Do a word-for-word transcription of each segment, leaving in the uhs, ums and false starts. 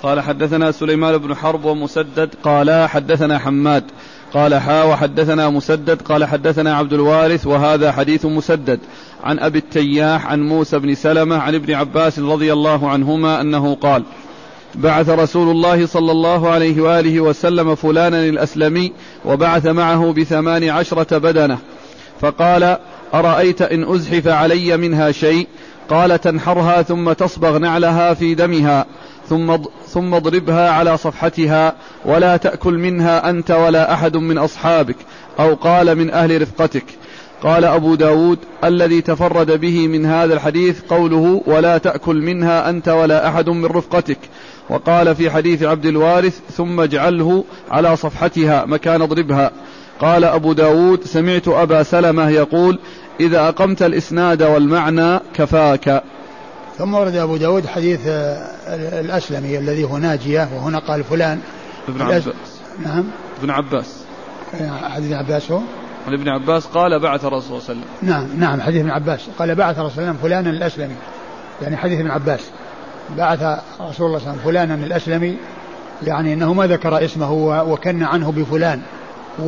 قال حدثنا سليمان بن حرب ومسدد قال حدثنا حماد قال حا وحدثنا مسدد قال حدثنا عبد الوارث وهذا حديث مسدد عن أبي التياح عن موسى بن سلمة عن ابن عباس رضي الله عنهما أنه قال بعث رسول الله صلى الله عليه وآله وسلم فلانا الأسلمي وبعث معه بثمان عشرة بدنة فقال أرأيت إن أزحف علي منها شيء؟ قال تنحرها ثم تصبغ نعلها في دمها ثم ثم اضربها على صفحتها ولا تأكل منها أنت ولا أحد من أصحابك أو قال من أهل رفقتك. قال أبو داود الذي تفرد به من هذا الحديث قوله ولا تأكل منها أنت ولا أحد من رفقتك. وقال في حديث عبد الوارث ثم اجعله على صفحتها مكان اضربها. قال أبو داود سمعت أبا سلمة يقول إذا أقمت الإسناد والمعنى كفاك. ثم ورد أبو داود حديث الأسلمي الذي هو ناجية وهنا قال فلان ابن عباس. نعم ابن عباس. حديث ابن عباس هو ابن عباس قال بعث رسول الله صلى الله عليه وسلم. نعم نعم حديث ابن عباس قال بعث رسول الله صلى الله عليه وسلم فلانا الأسلمي يعني حديث ابن عباس بعث رسول الله صلى الله عليه وسلم فلانا الأسلمي يعني أنه ما ذكر اسمه وكن عنه بفلان و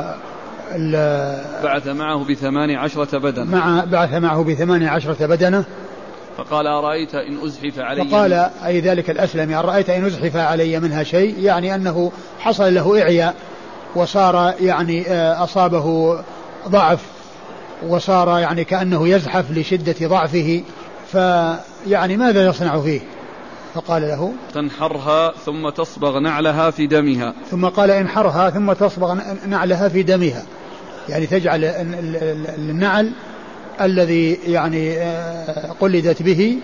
بعث معه بثمان عشرة بدنة مع بعث معه بثمان عشرة بدنة فقال أرأيت إن أزحف علي فقال أي ذلك الأسلمي أرأيت إن أزحف علي منها شيء يعني أنه حصل له إعياء وصار يعني أصابه ضعف وصار يعني كأنه يزحف لشدة ضعفه فيعني ماذا يصنع فيه؟ فقال له تنحرها ثم تصبغ نعلها في دمها. ثم قال انحرها ثم تصبغ نعلها في دمها يعني تجعل النعل الذي يعني قلدت به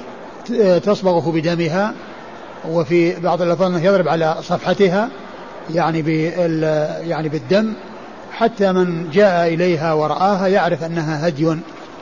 تصبغه بدمها وفي بعض الألفاظ يضرب على صفحتها يعني يعني بالدم حتى من جاء إليها ورآها يعرف أنها هدي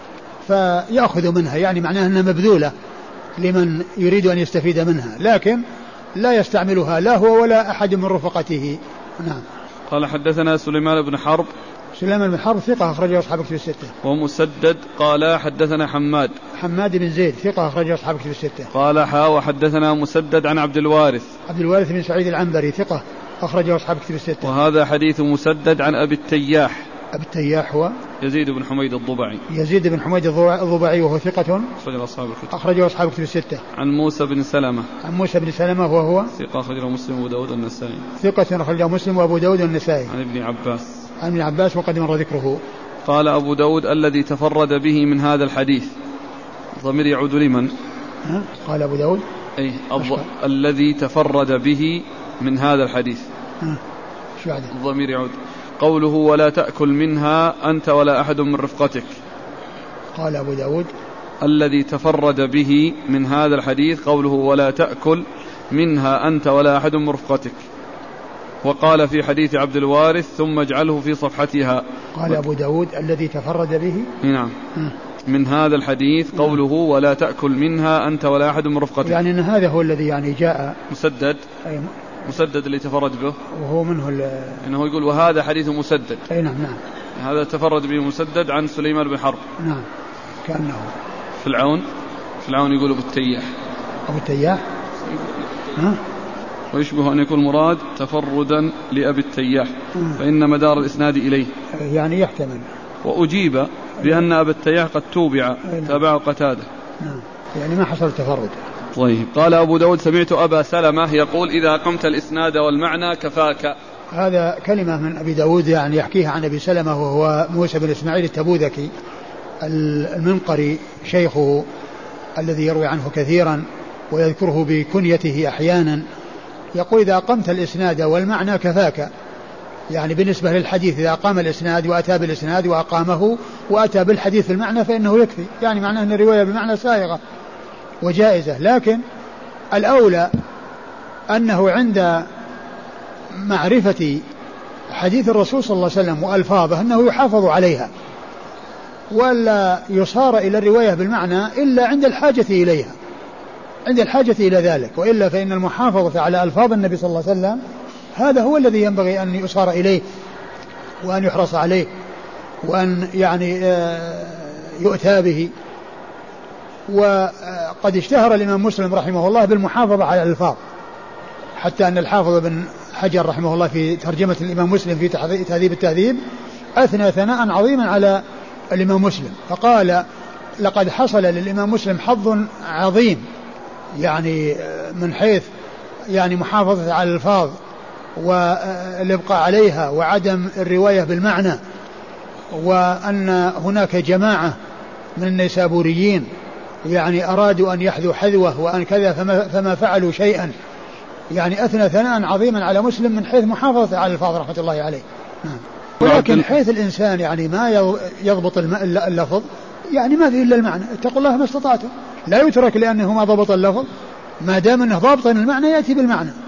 فيأخذ منها يعني معناها أنها مبذولة لمن يريد أن يستفيد منها لكن لا يستعملها لا هو ولا أحد من رفقته. نعم. قال حدثنا سليمان بن حرب. سليمان بن حرب ثقة أخرجه أصحاب الكتب الستة. ومسدد قال حدثنا حماد. حماد بن زيد ثقة أخرجه أصحاب الكتب الستة. قال حا وحدثنا مسدد عن عبد الوارث. عبد الوارث بن سعيد العنبري ثقة أخرجه أصحاب الكتب الستة. وهذا حديث مسدد عن أبي التياح. أبي التياح هو يزيد بن حميد الضبعي. يزيد بن حميد الضبعي وهو ثقة أخرجه أصحاب الكتب. أخرجه أصحاب الكتب الستة. عن موسى بن سلمة. عن موسى بن سلمة وهو ثقة أخرجه مسلم وأبو داود والنسائي. ثقة أخرجه مسلم وأبو داود والنسائي. عن ابن عباس. عن ابن عباس وقد مر ذكره. قال أبو داود الذي تفرد به من هذا الحديث ضمير يعود لمن؟ قال أبو داود أي الض... الذي تفرد به من هذا الحديث شو بعده؟ الضمير يعود قوله ولا تأكل منها أنت ولا أحد من رفقتك. قال أبو داود الذي تفرد به من هذا الحديث قوله ولا تأكل منها أنت ولا أحد من رفقتك. وقال في حديث عبد الوارث ثم اجعله في صفحتها. قال أبو داود الذي تفرد به نعم من هذا الحديث قوله ولا تأكل منها أنت ولا أحد من رفقتك يعني أن هذا هو الذي يعني جاء مسدد أي مسدد اللي تفرد به وهو منه إنه يقول وهذا حديث مسدد. أي نعم نعم هذا تفرد به مسدد عن سليمان بن حرب. نعم كأنه في العون في العون يقول أبو التياح أبو التياح ها ويشبه أن يكون مراد تفردا لأبي التياح فإن مدار الإسناد إليه يعني يحتمل. وأجيب بأن أبا التياح قد توبع تابعه قتادة نعم يعني ما حصل تفرد. طيب. قال أبو داود سمعت أبا سلمة يقول إذا قمت الإسناد والمعنى كفاك. هذا كلمة من أبي داود يعني يحكيها عن أبي سلمة وهو موسى بن إسماعيل التبوذكي المنقري شيخه الذي يروي عنه كثيرا ويذكره بكنيته أحيانا. يقول إذا أقمت الإسناد والمعنى كفاك يعني بالنسبة للحديث إذا أقام الإسناد وأتى بالإسناد وأقامه وأتى بالحديث المعنى فإنه يكفي يعني معناه أن الرواية بالمعنى سائغة وجائزة. لكن الأولى أنه عند معرفة حديث الرسول صلى الله عليه وسلم وألفاظه أنه يحافظ عليها ولا يصار إلى الرواية بالمعنى إلا عند الحاجة إليها عند الحاجة إلى ذلك وإلا فإن المحافظة على ألفاظ النبي صلى الله عليه وسلم هذا هو الذي ينبغي أن يصار إليه وأن يحرص عليه وأن يعني يؤتى به. وقد اشتهر الإمام مسلم رحمه الله بالمحافظة على الألفاظ حتى أن الحافظ بن حجر رحمه الله في ترجمة الإمام مسلم في تهذيب التهذيب أثنى ثناء عظيما على الإمام مسلم، فقال لقد حصل للإمام مسلم حظ عظيم يعني من حيث يعني محافظة على الألفاظ والإبقاء عليها وعدم الرواية بالمعنى، وأن هناك جماعة من النيسابوريين يعني أرادوا أن يحذوا حذوه وأن كذا فما, فما فعلوا شيئا، يعني أثنى ثناء عظيما على مسلم من حيث محافظة على الألفاظ رحمة الله عليه. ولكن حيث الإنسان يعني ما يضبط اللفظ يعني ما فيه إلا المعنى، اتقوا الله ما استطعتم، لا يترك لأنه ما ضبط اللفظ، ما دام أنه ضابط المعنى يأتي بالمعنى.